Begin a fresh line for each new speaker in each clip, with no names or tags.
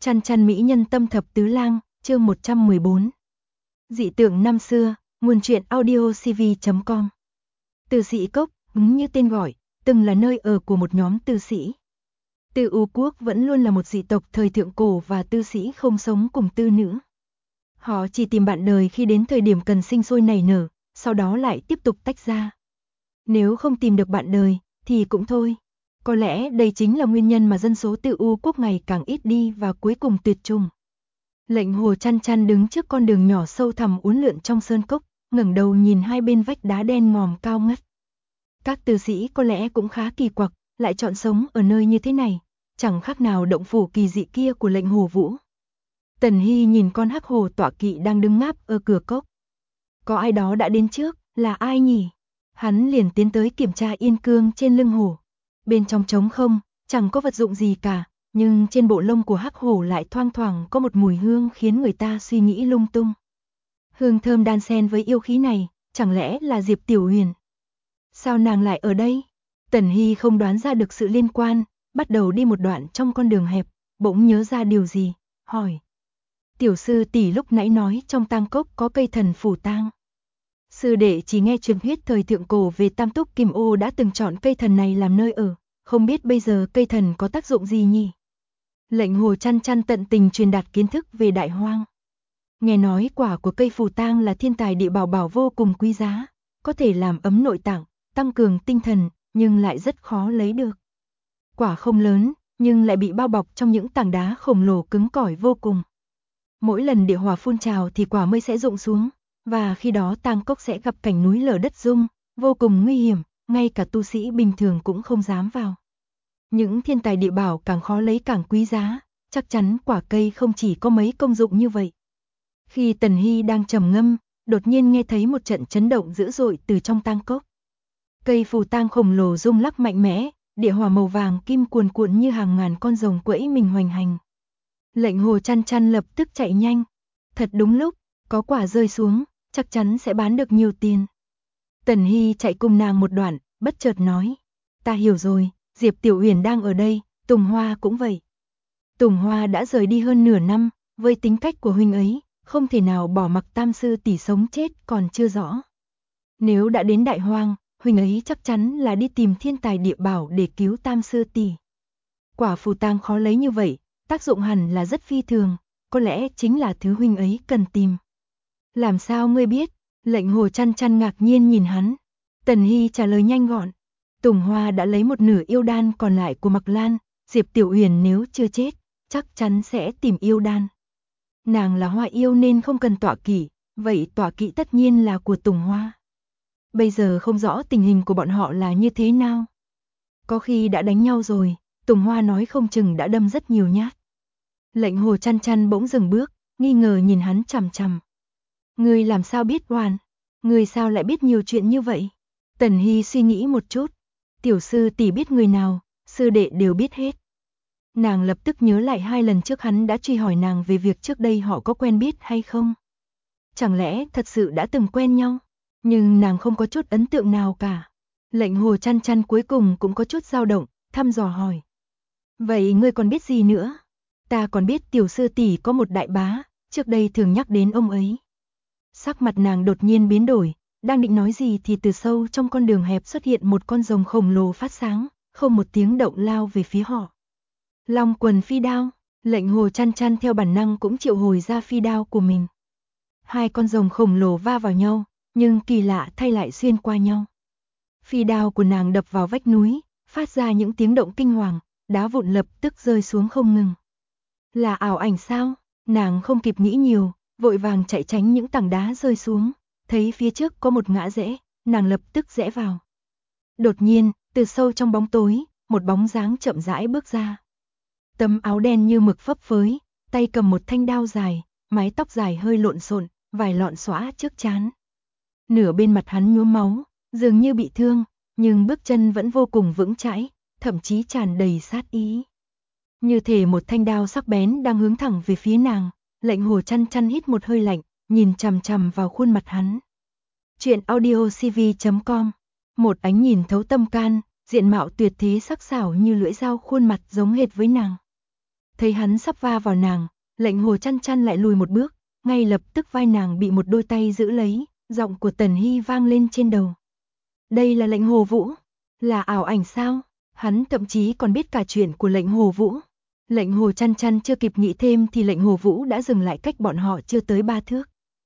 Chăn chăn mỹ nhân tâm thập tứ lang, chương 114. Dị tượng năm xưa, nguồn truyện audiocv.com. Từ sĩ cốc, như tên gọi, từng là nơi ở của một nhóm tư sĩ. Tư U quốc vẫn luôn là một dị tộc thời thượng cổ và tư sĩ không sống cùng tư nữ. Họ chỉ tìm bạn đời khi đến thời điểm cần sinh sôi nảy nở, sau đó lại tiếp tục tách ra. Nếu không tìm được bạn đời, thì cũng thôi. Có lẽ đây chính là nguyên nhân mà dân số Tư U quốc ngày càng ít đi và cuối cùng tuyệt chủng. Lệnh Hồ Chăn Chăn đứng trước con đường nhỏ sâu thẳm uốn lượn trong sơn cốc, ngẩng đầu nhìn hai bên vách đá đen ngòm cao ngất. Các tư sĩ có lẽ cũng khá kỳ quặc, lại chọn sống ở nơi như thế này, chẳng khác nào động phủ kỳ dị kia của Lệnh Hồ Vũ. Tần Hy nhìn con hắc hồ tọa kỵ đang đứng ngáp ở cửa cốc. Có ai đó đã đến trước, là ai nhỉ? Hắn liền tiến tới kiểm tra yên cương trên lưng hổ. Bên trong trống không, chẳng có vật dụng gì cả, nhưng trên bộ lông của hắc hổ lại thoang thoảng có một mùi hương khiến người ta suy nghĩ lung tung. Hương thơm đan xen với yêu khí này, chẳng lẽ là Diệp Tiểu Huyền? Sao nàng lại ở đây? Tần Hy không đoán ra được sự liên quan, bắt đầu đi một đoạn trong con đường hẹp, bỗng nhớ ra điều gì, hỏi. Tiểu sư tỷ lúc nãy nói trong tang cốc có cây thần phủ tang. Sư đệ chỉ nghe truyền thuyết thời thượng cổ về Tam Túc Kim Ô đã từng chọn cây thần này làm nơi ở, không biết bây giờ cây thần có tác dụng gì nhỉ? Lệnh Hồ Chăn Chăn tận tình truyền đạt kiến thức về Đại Hoang. Nghe nói quả của cây phù tang là thiên tài địa bảo vô cùng quý giá, có thể làm ấm nội tạng, tăng cường tinh thần, nhưng lại rất khó lấy được. Quả không lớn, nhưng lại bị bao bọc trong những tảng đá khổng lồ cứng cỏi vô cùng. Mỗi lần địa hỏa phun trào thì quả mới sẽ rụng xuống, và khi đó tang cốc sẽ gặp cảnh núi lở đất rung, vô cùng nguy hiểm, ngay cả tu sĩ bình thường cũng không dám vào. Những thiên tài địa bảo càng khó lấy càng quý giá, chắc chắn quả cây không chỉ có mấy công dụng như vậy. Khi Tần Hy đang trầm ngâm, đột nhiên nghe thấy một trận chấn động dữ dội từ trong tang cốc. Cây phù tang khổng lồ rung lắc mạnh mẽ, địa hỏa màu vàng kim cuồn cuộn như hàng ngàn con rồng quẫy mình hoành hành. Lệnh Hồ Chăn Chăn lập tức chạy nhanh. Thật đúng lúc, có quả rơi xuống, chắc chắn sẽ bán được nhiều tiền. Tần Hy chạy cùng nàng một đoạn, bất chợt nói. Ta hiểu rồi, Diệp Tiểu Huyền đang ở đây, Tùng Hoa cũng vậy. Tùng Hoa đã rời đi hơn nửa năm, với tính cách của huynh ấy, không thể nào bỏ mặc tam sư tỷ sống chết còn chưa rõ. Nếu đã đến Đại Hoang, huynh ấy chắc chắn là đi tìm thiên tài địa bảo để cứu tam sư tỷ. Quả phù tang khó lấy như vậy, tác dụng hẳn là rất phi thường, có lẽ chính là thứ huynh ấy cần tìm. Làm sao ngươi biết? Lệnh Hồ Chăn Chăn ngạc nhiên nhìn hắn. Tần Hy trả lời nhanh gọn. Tùng Hoa đã lấy một nửa yêu đan còn lại của Mặc Lan, Diệp Tiểu Huyền nếu chưa chết, chắc chắn sẽ tìm yêu đan. Nàng là hoa yêu nên không cần tọa kỵ, vậy tọa kỵ tất nhiên là của Tùng Hoa. Bây giờ không rõ tình hình của bọn họ là như thế nào. Có khi đã đánh nhau rồi, Tùng Hoa nói không chừng đã đâm rất nhiều nhát. Lệnh Hồ Chăn Chăn bỗng dừng bước, nghi ngờ nhìn hắn chằm chằm. Ngươi làm sao biết oan? Ngươi sao lại biết nhiều chuyện như vậy? Tần Hy suy nghĩ một chút. Tiểu sư tỷ biết người nào, sư đệ đều biết hết. Nàng lập tức nhớ lại 2 lần trước hắn đã truy hỏi nàng về việc trước đây họ có quen biết hay không. Chẳng lẽ thật sự đã từng quen nhau? Nhưng nàng không có chút ấn tượng nào cả. Lệnh Hồ Chăn Chăn cuối cùng cũng có chút dao động, thăm dò hỏi. Vậy ngươi còn biết gì nữa? Ta còn biết tiểu sư tỷ có một đại bá, trước đây thường nhắc đến ông ấy. Sắc mặt nàng đột nhiên biến đổi, đang định nói gì thì từ sâu trong con đường hẹp xuất hiện một con rồng khổng lồ phát sáng, không một tiếng động lao về phía họ. Long quần phi đao, Lệnh Hồ Chăn Chăn theo bản năng cũng triệu hồi ra phi đao của mình. 2 con rồng khổng lồ va vào nhau, nhưng kỳ lạ thay lại xuyên qua nhau. Phi đao của nàng đập vào vách núi, phát ra những tiếng động kinh hoàng, đá vụn lập tức rơi xuống không ngừng. Là ảo ảnh sao? Nàng không kịp nghĩ nhiều, vội vàng chạy tránh những tảng đá rơi xuống, thấy phía trước có một ngã rẽ, nàng lập tức rẽ vào. Đột nhiên, từ sâu trong bóng tối, một bóng dáng chậm rãi bước ra. Tấm áo đen như mực phấp phới, tay cầm một thanh đao dài, mái tóc dài hơi lộn xộn, vài lọn xõa trước trán. Nửa bên mặt hắn nhuốm máu, dường như bị thương, nhưng bước chân vẫn vô cùng vững chãi, thậm chí tràn đầy sát ý. Như thể một thanh đao sắc bén đang hướng thẳng về phía nàng. Lệnh Hồ Chăn Chăn hít một hơi lạnh, nhìn chằm chằm vào khuôn mặt hắn. Chuyện audiocv.com. Một ánh nhìn thấu tâm can, diện mạo tuyệt thế sắc sảo như lưỡi dao, khuôn mặt giống hệt với nàng. Thấy hắn sắp va vào nàng, Lệnh Hồ Chăn Chăn lại lùi một bước, ngay lập tức vai nàng bị một đôi tay giữ lấy, giọng của Tần Hy vang lên trên đầu. Đây là Lệnh Hồ Vũ, là ảo ảnh sao? Hắn thậm chí còn biết cả chuyện của Lệnh Hồ Vũ. Lệnh Hồ Chăn Chăn chưa kịp nghĩ thêm thì Lệnh Hồ Vũ đã dừng lại cách bọn họ chưa tới 3 thước.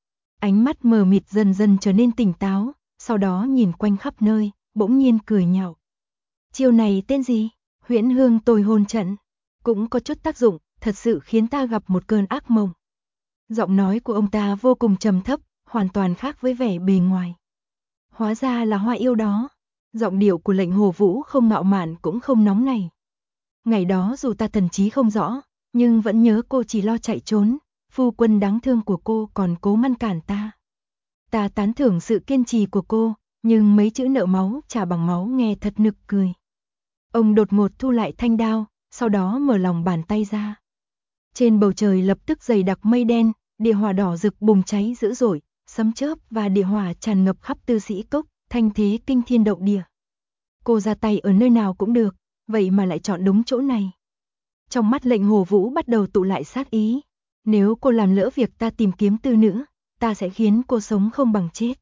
Ánh mắt mờ mịt dần dần trở nên tỉnh táo, sau đó nhìn quanh khắp nơi, bỗng nhiên cười nhạo. Chiêu này tên gì? Huyễn Hương Tôi Hôn Trận. Cũng có chút tác dụng, thật sự khiến ta gặp một cơn ác mộng. Giọng nói của ông ta vô cùng trầm thấp, hoàn toàn khác với vẻ bề ngoài. Hóa ra là Hoa Yêu đó. Giọng điệu của Lệnh Hồ Vũ không ngạo mạn cũng không nóng nảy. Ngày đó dù ta thần trí không rõ, nhưng vẫn nhớ cô chỉ lo chạy trốn, phu quân đáng thương của cô còn cố ngăn cản ta. Ta tán thưởng sự kiên trì của cô, nhưng mấy chữ nợ máu trả bằng máu nghe thật nực cười. Ông đột ngột thu lại thanh đao, sau đó mở lòng bàn tay ra. Trên bầu trời lập tức dày đặc mây đen, địa hỏa đỏ rực bùng cháy dữ dội, sấm chớp và địa hỏa tràn ngập khắp Tư Sĩ Cốc, thanh thế kinh thiên động địa. Cô ra tay ở nơi nào cũng được, vậy mà lại chọn đúng chỗ này. Trong mắt Lệnh Hồ Vũ bắt đầu tụ lại sát ý. Nếu cô làm lỡ việc ta tìm kiếm tư nữ, ta sẽ khiến cô sống không bằng chết.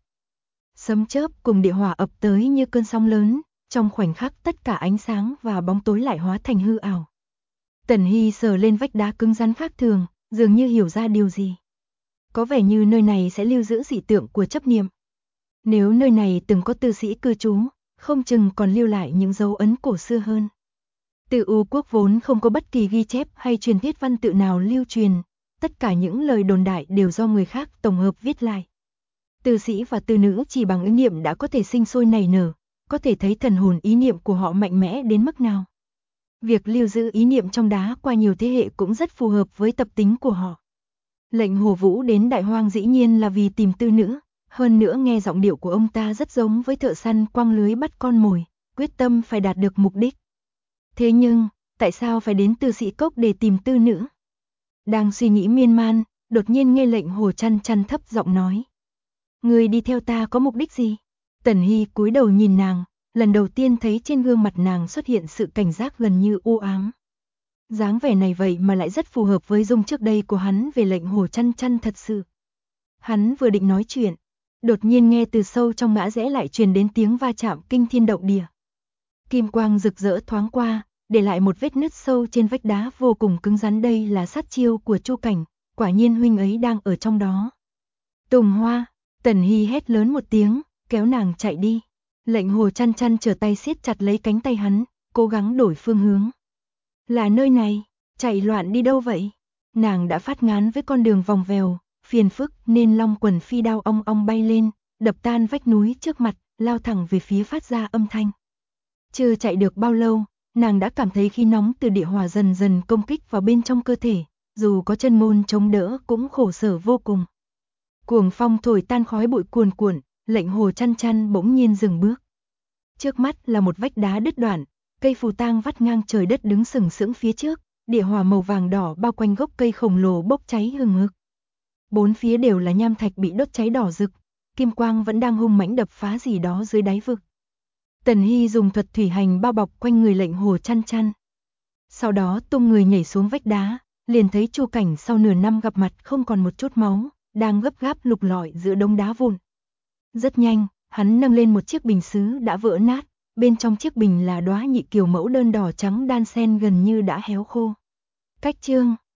Sấm chớp cùng địa hỏa ập tới như cơn sóng lớn, trong khoảnh khắc tất cả ánh sáng và bóng tối lại hóa thành hư ảo. Tần Hy sờ lên vách đá cứng rắn khác thường, dường như hiểu ra điều gì. Có vẻ như nơi này sẽ lưu giữ dị tượng của chấp niệm. Nếu nơi này từng có tư sĩ cư trú, không chừng còn lưu lại những dấu ấn cổ xưa hơn. Từ U quốc vốn không có bất kỳ ghi chép hay truyền thuyết văn tự nào lưu truyền, tất cả những lời đồn đại đều do người khác tổng hợp viết lại. Tư sĩ và tư nữ chỉ bằng ý niệm đã có thể sinh sôi nảy nở, có thể thấy thần hồn ý niệm của họ mạnh mẽ đến mức nào. Việc lưu giữ ý niệm trong đá qua nhiều thế hệ cũng rất phù hợp với tập tính của họ. Lệnh Hồ Vũ đến Đại Hoang dĩ nhiên là vì tìm tư nữ, hơn nữa nghe giọng điệu của ông ta rất giống với thợ săn quăng lưới bắt con mồi, quyết tâm phải đạt được mục đích. Thế nhưng, tại sao phải đến Tư Sĩ Cốc để tìm tư nữ? Đang suy nghĩ miên man, đột nhiên nghe Lệnh Hồ Chăn Chăn thấp giọng nói. Người đi theo ta có mục đích gì? Tần Hy cúi đầu nhìn nàng, lần đầu tiên thấy trên gương mặt nàng xuất hiện sự cảnh giác gần như u ám. Dáng vẻ này vậy mà lại rất phù hợp với dung trước đây của hắn về Lệnh Hồ Chăn Chăn thật sự. Hắn vừa định nói chuyện, đột nhiên nghe từ sâu trong ngã rẽ lại truyền đến tiếng va chạm kinh thiên động địa. Kim quang rực rỡ thoáng qua, để lại một vết nứt sâu trên vách đá vô cùng cứng rắn. Đây là sát chiêu của Chu Cảnh, quả nhiên huynh ấy đang ở trong đó. Tùng Hoa, Tần Hy hét lớn một tiếng, kéo nàng chạy đi. Lệnh Hồ Chăn Chăn trở tay siết chặt lấy cánh tay hắn, cố gắng đổi phương hướng. Là nơi này, chạy loạn đi đâu vậy? Nàng đã phát ngán với con đường vòng vèo, phiền phức nên long quần phi đao ong ong bay lên, đập tan vách núi trước mặt, lao thẳng về phía phát ra âm thanh. Chưa chạy được bao lâu, nàng đã cảm thấy khí nóng từ địa hỏa dần dần công kích vào bên trong cơ thể, dù có chân môn chống đỡ cũng khổ sở vô cùng. Cuồng phong thổi tan khói bụi cuồn cuộn, Lệnh Hồ Chăn Chăn bỗng nhiên dừng bước. Trước mắt là một vách đá đứt đoạn, cây phù tang vắt ngang trời đất đứng sừng sững phía trước, địa hỏa màu vàng đỏ bao quanh gốc cây khổng lồ bốc cháy hừng hực. Bốn phía đều là nham thạch bị đốt cháy đỏ rực, kim quang vẫn đang hung mãnh đập phá gì đó dưới đáy vực. Tần Hy dùng thuật thủy hành bao bọc quanh người Lệnh Hồ Chăn Chăn. Sau đó tung người nhảy xuống vách đá, liền thấy Chu Cảnh sau nửa năm gặp mặt không còn một chút máu, đang gấp gáp lục lọi giữa đống đá vụn. Rất nhanh, hắn nâng lên một chiếc bình sứ đã vỡ nát, bên trong chiếc bình là đóa nhị kiều mẫu đơn đỏ trắng đan xen gần như đã héo khô. Cách chương